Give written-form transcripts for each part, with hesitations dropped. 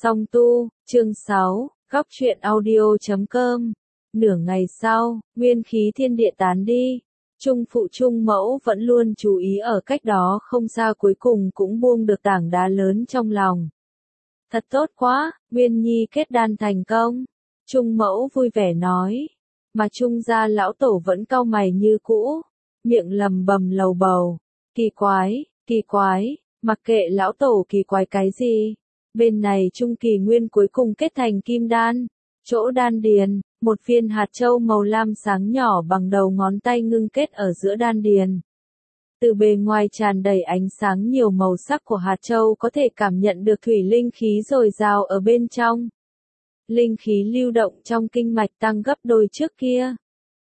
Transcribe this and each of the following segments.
Song tu, chương 6, góc truyện audio.com. Nửa ngày sau, nguyên khí thiên địa tán đi. Trung phụ Trung mẫu vẫn luôn chú ý ở cách đó không xa, cuối cùng cũng buông được tảng đá lớn trong lòng. Thật tốt quá, Nguyên Nhi kết đan thành công. Trung mẫu vui vẻ nói. Mà Trung gia lão tổ vẫn cau mày như cũ, miệng lầm bầm lầu bầu. Kỳ quái, mặc kệ lão tổ kỳ quái cái gì. Bên này Trung Kỳ Nguyên cuối cùng kết thành kim đan. Chỗ đan điền, một viên hạt châu màu lam sáng nhỏ bằng đầu ngón tay ngưng kết ở giữa đan điền. Từ bề ngoài tràn đầy ánh sáng nhiều màu sắc của hạt châu, có thể cảm nhận được thủy linh khí dồi dào ở bên trong. Linh khí lưu động trong kinh mạch tăng gấp đôi trước kia.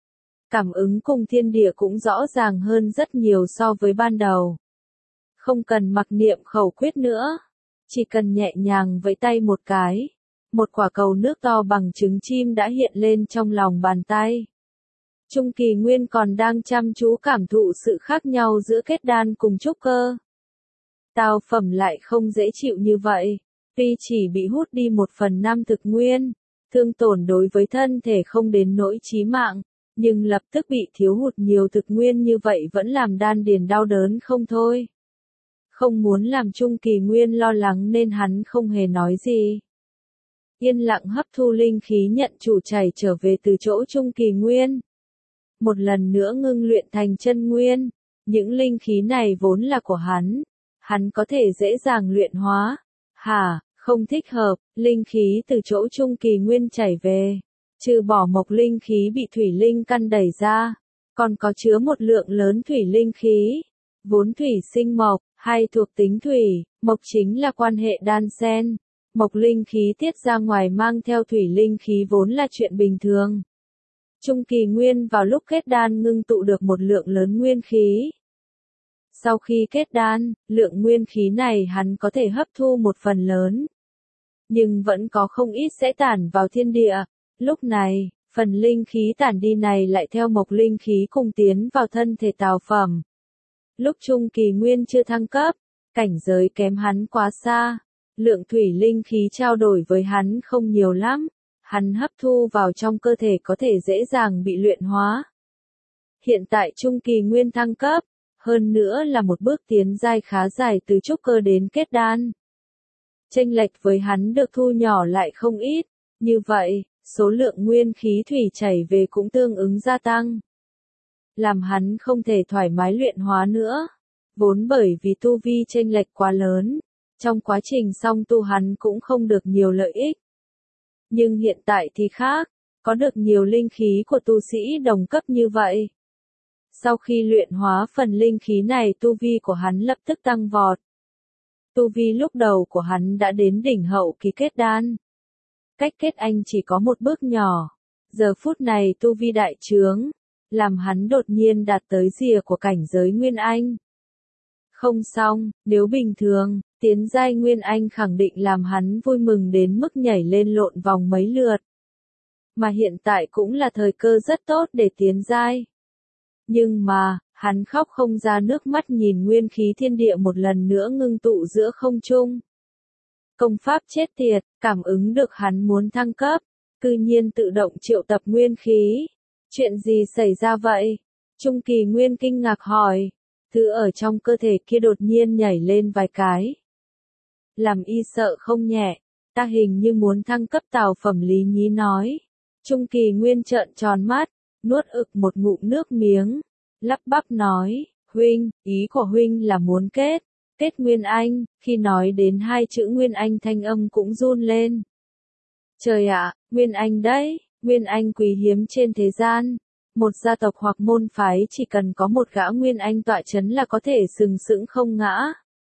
Cảm ứng cùng thiên địa cũng rõ ràng hơn rất nhiều so với ban đầu. Không cần mặc niệm khẩu quyết nữa. Chỉ cần nhẹ nhàng vẫy tay một cái, một quả cầu nước to bằng trứng chim đã hiện lên trong lòng bàn tay. Trung Kỳ Nguyên còn đang chăm chú cảm thụ sự khác nhau giữa kết đan cùng trúc cơ. Tào phẩm lại không dễ chịu như vậy, tuy chỉ bị hút đi 1/5 thực nguyên, thương tổn đối với thân thể không đến nỗi chí mạng, nhưng lập tức bị thiếu hụt nhiều thực nguyên như vậy vẫn làm đan điền đau đớn không thôi. Không muốn làm Trung Kỳ Nguyên lo lắng nên hắn không hề nói gì. Yên lặng hấp thu linh khí nhận chủ chảy trở về từ chỗ Trung Kỳ Nguyên. Một lần nữa ngưng luyện thành chân nguyên. Những linh khí này vốn là của hắn có thể dễ dàng luyện hóa. Không thích hợp, linh khí từ chỗ Trung Kỳ Nguyên chảy về. Trừ bỏ mộc linh khí bị thủy linh căn đẩy ra, còn có chứa một lượng lớn thủy linh khí. Vốn thủy sinh mộc, hay thuộc tính thủy, mộc chính là quan hệ đan xen. Mộc linh khí tiết ra ngoài mang theo thủy linh khí vốn là chuyện bình thường. Trung Kỳ Nguyên vào lúc kết đan ngưng tụ được một lượng lớn nguyên khí. Sau khi kết đan, lượng nguyên khí này hắn có thể hấp thu một phần lớn. Nhưng vẫn có không ít sẽ tản vào thiên địa. Lúc này, phần linh khí tản đi này lại theo mộc linh khí cùng tiến vào thân thể Tào phẩm. Lúc Trung Kỳ Nguyên chưa thăng cấp, cảnh giới kém hắn quá xa. Lượng thủy linh khí trao đổi với hắn không nhiều lắm. Hắn hấp thu vào trong cơ thể có thể dễ dàng bị luyện hóa. Hiện tại Trung Kỳ Nguyên thăng cấp, hơn nữa là một bước tiến giai khá dài từ trúc cơ đến kết đan. Chênh lệch với hắn được thu nhỏ lại không ít, như vậy, số lượng nguyên khí thủy chảy về cũng tương ứng gia tăng. Làm hắn không thể thoải mái luyện hóa nữa, vốn bởi vì tu vi chênh lệch quá lớn, trong quá trình song tu hắn cũng không được nhiều lợi ích. Nhưng hiện tại thì khác, có được nhiều linh khí của tu sĩ đồng cấp như vậy. Sau khi luyện hóa phần linh khí này, tu vi của hắn lập tức tăng vọt. Tu vi lúc đầu của hắn đã đến đỉnh hậu kỳ kết đan. Cách kết anh chỉ có một bước nhỏ. Giờ phút này tu vi đại trướng, làm hắn đột nhiên đạt tới rìa của cảnh giới Nguyên Anh. Không xong, nếu bình thường, tiến giai Nguyên Anh khẳng định làm hắn vui mừng đến mức nhảy lên lộn vòng mấy lượt. Mà hiện tại cũng là thời cơ rất tốt để tiến giai. Nhưng mà, hắn khóc không ra nước mắt nhìn nguyên khí thiên địa một lần nữa ngưng tụ giữa không trung. Công pháp chết tiệt, cảm ứng được hắn muốn thăng cấp, cư nhiên tự động triệu tập nguyên khí. Chuyện gì xảy ra vậy? Trung Kỳ Nguyên kinh ngạc hỏi. Thứ ở trong cơ thể kia đột nhiên nhảy lên vài cái. Làm y sợ không nhẹ, ta hình như muốn thăng cấp. Tào phẩm Lý Nhí nói. Trung Kỳ Nguyên trợn tròn mắt, nuốt ực một ngụm nước miếng, lắp bắp nói, huynh, ý của huynh là muốn kết Nguyên Anh. Khi nói đến hai chữ Nguyên Anh thanh âm cũng run lên. Trời ạ, Nguyên Anh đấy, Nguyên Anh quý hiếm trên thế gian. Một gia tộc hoặc môn phái chỉ cần có một gã Nguyên Anh tọa chấn là có thể sừng sững không ngã.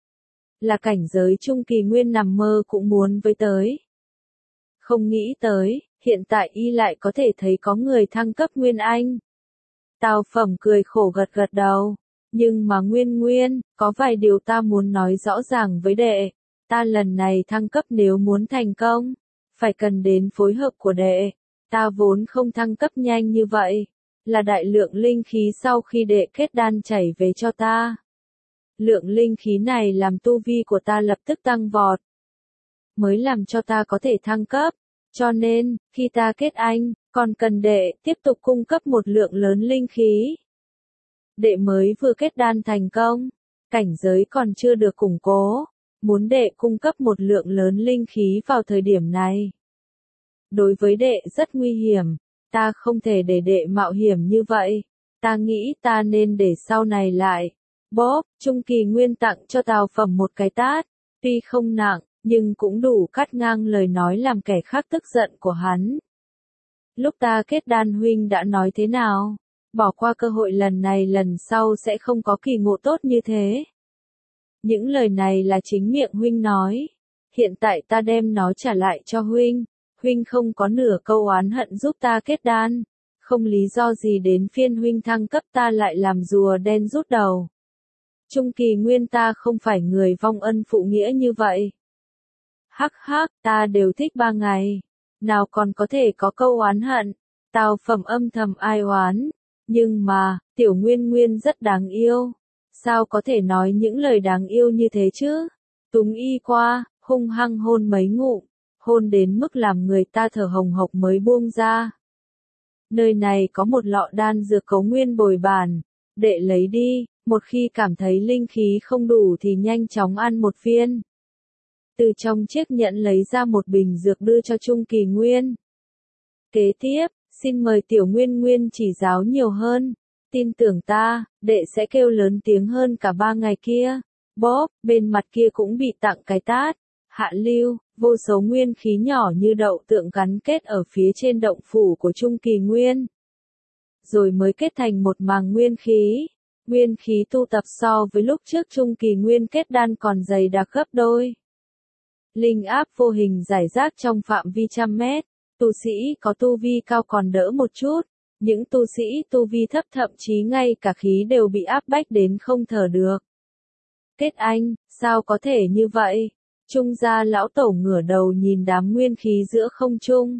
Là cảnh giới Trung Kỳ Nguyên nằm mơ cũng muốn với tới. Không nghĩ tới, hiện tại y lại có thể thấy có người thăng cấp Nguyên Anh. Tào phẩm cười khổ gật gật đầu. Nhưng mà Nguyên, có vài điều ta muốn nói rõ ràng với đệ. Ta lần này thăng cấp nếu muốn thành công, phải cần đến phối hợp của đệ. Ta vốn không thăng cấp nhanh như vậy. Là đại lượng linh khí sau khi đệ kết đan chảy về cho ta. Lượng linh khí này làm tu vi của ta lập tức tăng vọt. mới làm cho ta có thể thăng cấp. Cho nên, khi ta kết anh, còn cần đệ tiếp tục cung cấp một lượng lớn linh khí. Đệ mới vừa kết đan thành công, cảnh giới còn chưa được củng cố, muốn đệ cung cấp một lượng lớn linh khí vào thời điểm này. Đối với đệ rất nguy hiểm, ta không thể để đệ mạo hiểm như vậy, ta nghĩ ta nên để sau này lại. Bóp, Trung Kỳ Nguyên tặng cho Tào Phẩm một cái tát, tuy không nặng, nhưng cũng đủ cắt ngang lời nói làm kẻ khác tức giận của hắn. Lúc ta kết đan huynh đã nói thế nào? Bỏ qua cơ hội lần này lần sau sẽ không có kỳ ngộ tốt như thế. Những lời này là chính miệng huynh nói. Hiện tại ta đem nó trả lại cho huynh. Huynh không có nửa câu oán hận giúp ta kết đan. Không lý do gì đến phiên huynh thăng cấp ta lại làm rùa đen rút đầu. Trung Kỳ Nguyên ta không phải người vong ân phụ nghĩa như vậy. Hắc hắc, ta đều thích 3 ngày. Nào còn có thể có câu oán hận. Tào Phẩm âm thầm ai oán. Nhưng mà, Tiểu Nguyên Nguyên rất đáng yêu. Sao có thể nói những lời đáng yêu như thế chứ? Túng y qua, hung hăng hôn mấy ngụm, hôn đến mức làm người ta thở hồng hộc mới buông ra. Nơi này có một lọ đan dược cấu nguyên bồi bàn, đệ lấy đi, một khi cảm thấy linh khí không đủ thì nhanh chóng ăn một viên. Từ trong chiếc nhẫn lấy ra một bình dược đưa cho Trung Kỳ Nguyên. Kế tiếp, xin mời Tiểu Nguyên Nguyên chỉ giáo nhiều hơn. Tin tưởng ta, đệ sẽ kêu lớn tiếng hơn cả 3 ngày kia. Bóp, bên mặt kia cũng bị tặng cái tát. Hạ lưu, vô số nguyên khí nhỏ như đậu tượng gắn kết ở phía trên động phủ của Trung Kỳ Nguyên. Rồi mới kết thành một màng nguyên khí. Nguyên khí tu tập so với lúc trước Trung Kỳ Nguyên kết đan còn dày đặc gấp đôi. Linh áp vô hình giải rác trong phạm vi trăm mét. Tu sĩ có tu vi cao còn đỡ một chút. Những tu sĩ tu vi thấp thậm chí ngay cả khí đều bị áp bách đến không thở được. Kết anh, sao có thể như vậy? Trung gia lão tổ ngửa đầu nhìn đám nguyên khí giữa không trung.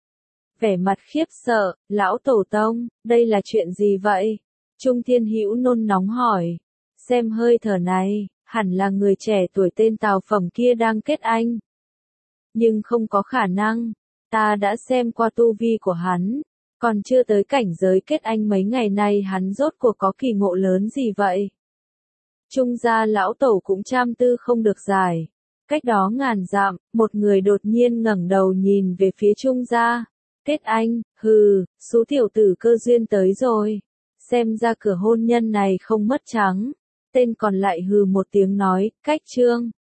Vẻ mặt khiếp sợ, lão tổ tông, đây là chuyện gì vậy? Trung Thiên Hữu nôn nóng hỏi. Xem hơi thở này, hẳn là người trẻ tuổi tên Tào Phẩm kia đang kết anh. Nhưng không có khả năng, ta đã xem qua tu vi của hắn. Còn chưa tới cảnh giới kết anh mấy ngày nay hắn rốt cuộc có kỳ ngộ lớn gì vậy? Trung gia lão tổ cũng trăm tư không được giải. Cách đó ngàn dặm, một người đột nhiên ngẩng đầu nhìn về phía Trung gia. Kết anh, hừ, số tiểu tử cơ duyên tới rồi. Xem ra cửa hôn nhân này không mất trắng. Tên còn lại hừ một tiếng nói, cách trương.